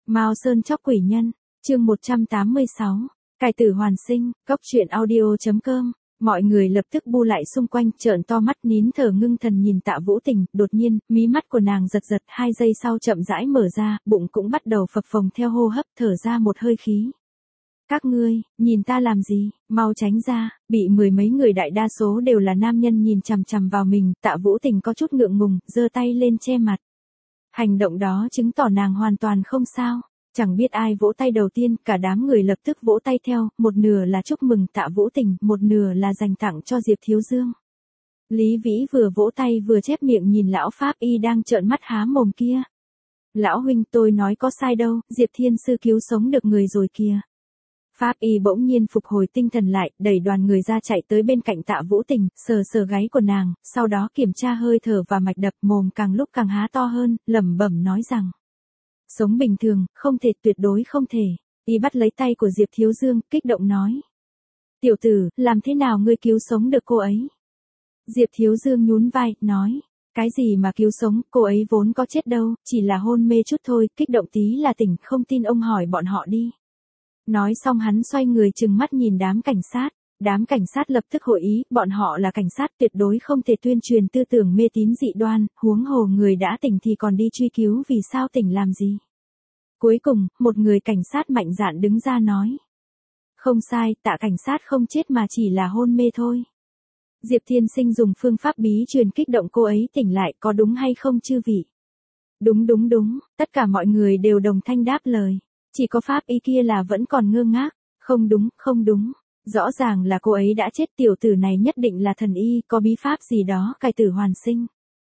Mao Sơn chóc quỷ nhân, chương 186, cải tử hoàn sinh, cóc truyện audio.com. Mọi người lập tức bu lại xung quanh, trợn to mắt nín thở ngưng thần nhìn Tạ Vũ Tình, đột nhiên, mí mắt của nàng giật giật, 2 giây sau chậm rãi mở ra, bụng cũng bắt đầu phập phồng theo hô hấp, thở ra một hơi khí. Các ngươi, nhìn ta làm gì, mau tránh ra, bị mười mấy người đại đa số đều là nam nhân nhìn chằm chằm vào mình, Tạ Vũ Tình có chút ngượng ngùng, giơ tay lên che mặt. Hành động đó chứng tỏ nàng hoàn toàn không sao. Chẳng biết ai vỗ tay đầu tiên, cả đám người lập tức vỗ tay theo, một nửa là chúc mừng Tạ Vũ Tình, một nửa là dành tặng cho Diệp Thiếu Dương. Lý Vĩ vừa vỗ tay vừa chép miệng nhìn lão Pháp Y đang trợn mắt há mồm kia. Lão huynh, tôi nói có sai đâu, Diệp Thiên Sư cứu sống được người rồi kìa. Pháp Y bỗng nhiên phục hồi tinh thần lại, đẩy đoàn người ra chạy tới bên cạnh Tạ Vũ Tình, sờ sờ gáy của nàng, sau đó kiểm tra hơi thở và mạch đập, mồm càng lúc càng há to hơn, lẩm bẩm nói rằng. Sống bình thường, không thể, tuyệt đối không thể. Y bắt lấy tay của Diệp Thiếu Dương, kích động nói. Tiểu tử, làm thế nào ngươi cứu sống được cô ấy? Diệp Thiếu Dương nhún vai, nói. Cái gì mà cứu sống, cô ấy vốn có chết đâu, chỉ là hôn mê chút thôi, kích động tí là tỉnh, không tin ông hỏi bọn họ đi. Nói xong hắn xoay người trừng mắt nhìn đám cảnh sát. Đám cảnh sát lập tức hội ý, bọn họ là cảnh sát tuyệt đối không thể tuyên truyền tư tưởng mê tín dị đoan, huống hồ người đã tỉnh thì còn đi truy cứu vì sao tỉnh làm gì. Cuối cùng, một người cảnh sát mạnh dạn đứng ra nói. Không sai, Tạ cảnh sát không chết mà chỉ là hôn mê thôi. Diệp Thiên Sinh dùng phương pháp bí truyền kích động cô ấy tỉnh lại, có đúng hay không chư vị? Đúng, tất cả mọi người đều đồng thanh đáp lời. Chỉ có Pháp Y kia là vẫn còn ngơ ngác. Không đúng. Rõ ràng là cô ấy đã chết, tiểu tử này nhất định là thần y, có bí pháp gì đó, cải tử hoàn sinh.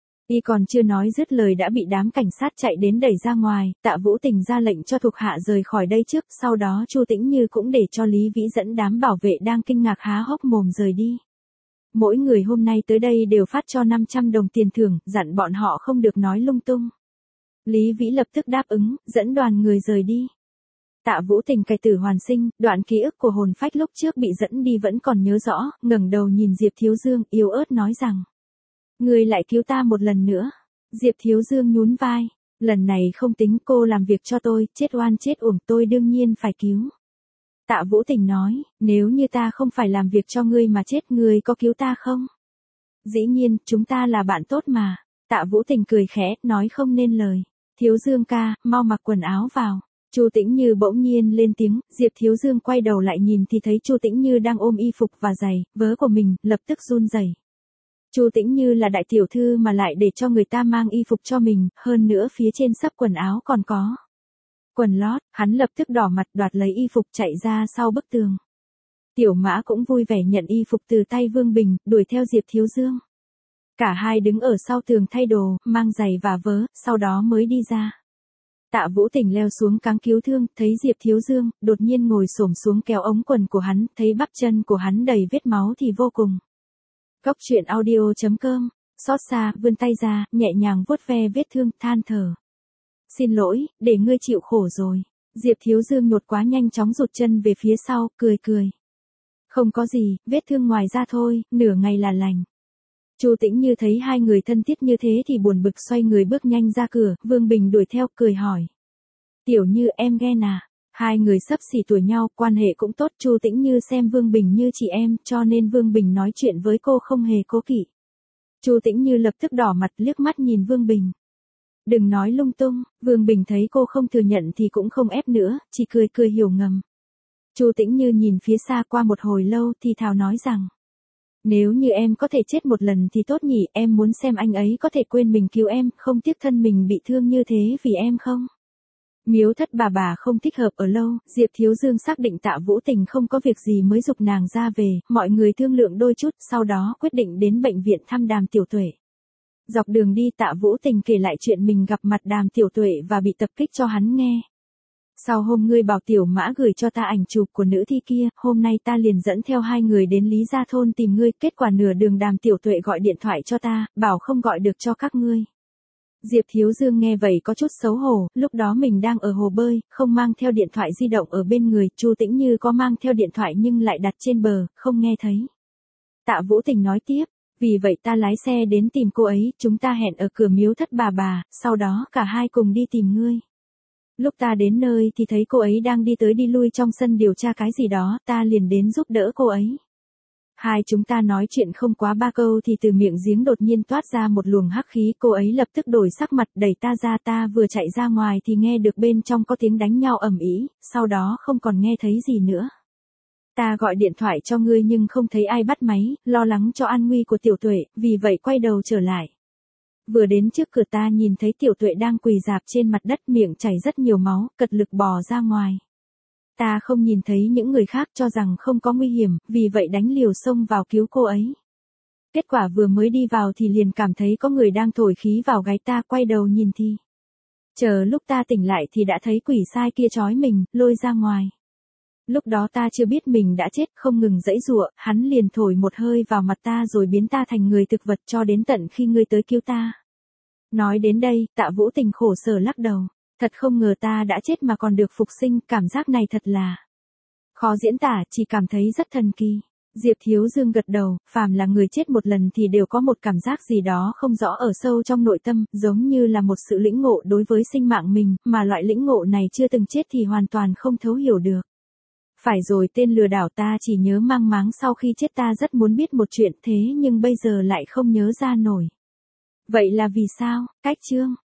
Y còn chưa nói dứt lời đã bị đám cảnh sát chạy đến đẩy ra ngoài, Tạ Vũ Tình ra lệnh cho thuộc hạ rời khỏi đây trước, sau đó Chu Tĩnh Như cũng để cho Lý Vĩ dẫn đám bảo vệ đang kinh ngạc há hốc mồm rời đi. Mỗi người hôm nay tới đây đều phát cho 500 đồng tiền thưởng, dặn bọn họ không được nói lung tung. Lý Vĩ lập tức đáp ứng, dẫn đoàn người rời đi. Tạ Vũ Tình cải tử hoàn sinh, đoạn ký ức của hồn phách lúc trước bị dẫn đi vẫn còn nhớ rõ, ngẩng đầu nhìn Diệp Thiếu Dương, yếu ớt nói rằng. Người lại cứu ta một lần nữa. Diệp Thiếu Dương nhún vai. Lần này không tính, cô làm việc cho tôi, chết oan chết uổng, tôi đương nhiên phải cứu. Tạ Vũ Tình nói, nếu như ta không phải làm việc cho ngươi mà chết, ngươi có cứu ta không? Dĩ nhiên, chúng ta là bạn tốt mà. Tạ Vũ Tình cười khẽ, nói không nên lời. Thiếu Dương ca, mau mặc quần áo vào. Chu Tĩnh Như bỗng nhiên lên tiếng, Diệp Thiếu Dương quay đầu lại nhìn thì thấy Chu Tĩnh Như đang ôm y phục và giày, vớ của mình, lập tức run rẩy. Chu Tĩnh Như là đại tiểu thư mà lại để cho người ta mang y phục cho mình, hơn nữa phía trên xấp quần áo còn có quần lót, hắn lập tức đỏ mặt đoạt lấy y phục chạy ra sau bức tường. Tiểu Mã cũng vui vẻ nhận y phục từ tay Vương Bình, đuổi theo Diệp Thiếu Dương. Cả hai đứng ở sau tường thay đồ, mang giày và vớ, sau đó mới đi ra. Tạ Vũ Tình leo xuống cáng cứu thương, thấy Diệp Thiếu Dương, đột nhiên ngồi xổm xuống kéo ống quần của hắn, thấy bắp chân của hắn đầy vết máu thì vô cùng. Cóc truyện audio.com, xót xa, vươn tay ra, nhẹ nhàng vuốt ve vết thương, than thở. Xin lỗi, để ngươi chịu khổ rồi. Diệp Thiếu Dương nhột quá nhanh chóng rụt chân về phía sau, cười. Không có gì, vết thương ngoài da thôi, nửa ngày là lành. Chu Tĩnh Như thấy hai người thân thiết như thế thì buồn bực xoay người bước nhanh ra cửa, Vương Bình đuổi theo, cười hỏi. Tiểu Như em ghen à? Hai người xấp xỉ tuổi nhau, quan hệ cũng tốt, Chu Tĩnh Như xem Vương Bình như chị em, cho nên Vương Bình nói chuyện với cô không hề cố kỵ. Chu Tĩnh Như lập tức đỏ mặt liếc mắt nhìn Vương Bình. Đừng nói lung tung, Vương Bình thấy cô không thừa nhận thì cũng không ép nữa, chỉ cười hiểu ngầm. Chu Tĩnh Như nhìn phía xa qua một hồi lâu thì thào nói rằng. Nếu như em có thể chết một lần thì tốt nhỉ, em muốn xem anh ấy có thể quên mình cứu em, không tiếc thân mình bị thương như thế vì em không? Miếu Thất bà không thích hợp ở lâu, Diệp Thiếu Dương xác định Tạ Vũ Tình không có việc gì mới giục nàng ra về, mọi người thương lượng đôi chút, sau đó quyết định đến bệnh viện thăm Đàm Tiểu Tuệ. Dọc đường đi Tạ Vũ Tình kể lại chuyện mình gặp mặt Đàm Tiểu Tuệ và bị tập kích cho hắn nghe. Sau hôm ngươi bảo Tiểu Mã gửi cho ta ảnh chụp của nữ thi kia, hôm nay ta liền dẫn theo hai người đến Lý Gia Thôn tìm ngươi, kết quả nửa đường Đàm Tiểu Tuệ gọi điện thoại cho ta, bảo không gọi được cho các ngươi. Diệp Thiếu Dương nghe vậy có chút xấu hổ, lúc đó mình đang ở hồ bơi, không mang theo điện thoại di động ở bên người, Chu Tĩnh Như có mang theo điện thoại nhưng lại đặt trên bờ, không nghe thấy. Tạ Vũ Tình nói tiếp, vì vậy ta lái xe đến tìm cô ấy, chúng ta hẹn ở cửa Miếu Thất bà, sau đó cả hai cùng đi tìm ngươi. Lúc ta đến nơi thì thấy cô ấy đang đi tới đi lui trong sân điều tra cái gì đó, ta liền đến giúp đỡ cô ấy. Hai chúng ta nói chuyện không quá 3 câu thì từ miệng giếng đột nhiên toát ra một luồng hắc khí, cô ấy lập tức đổi sắc mặt đẩy ta ra, ta vừa chạy ra ngoài thì nghe được bên trong có tiếng đánh nhau ầm ĩ, sau đó không còn nghe thấy gì nữa. Ta gọi điện thoại cho ngươi nhưng không thấy ai bắt máy, lo lắng cho an nguy của Tiểu Tuệ, vì vậy quay đầu trở lại. Vừa đến trước cửa ta nhìn thấy Tiểu Tuệ đang quỳ rạp trên mặt đất, miệng chảy rất nhiều máu, cật lực bò ra ngoài. Ta không nhìn thấy những người khác, cho rằng không có nguy hiểm, vì vậy đánh liều xông vào cứu cô ấy. Kết quả vừa mới đi vào thì liền cảm thấy có người đang thổi khí vào gáy ta, quay đầu nhìn thì. Chờ lúc ta tỉnh lại thì đã thấy quỷ sai kia trói mình, lôi ra ngoài. Lúc đó ta chưa biết mình đã chết, không ngừng giãy giụa, hắn liền thổi một hơi vào mặt ta rồi biến ta thành người thực vật cho đến tận khi ngươi tới cứu ta. Nói đến đây, Tạ Vũ Tình khổ sở lắc đầu. Thật không ngờ ta đã chết mà còn được phục sinh, cảm giác này thật là khó diễn tả, chỉ cảm thấy rất thần kỳ. Diệp Thiếu Dương gật đầu, phàm là người chết một lần thì đều có một cảm giác gì đó không rõ ở sâu trong nội tâm, giống như là một sự lĩnh ngộ đối với sinh mạng mình, mà loại lĩnh ngộ này chưa từng chết thì hoàn toàn không thấu hiểu được. Phải rồi, tên lừa đảo ta chỉ nhớ mang máng sau khi chết, ta rất muốn biết một chuyện thế nhưng bây giờ lại không nhớ ra nổi. Vậy là vì sao? Cách chương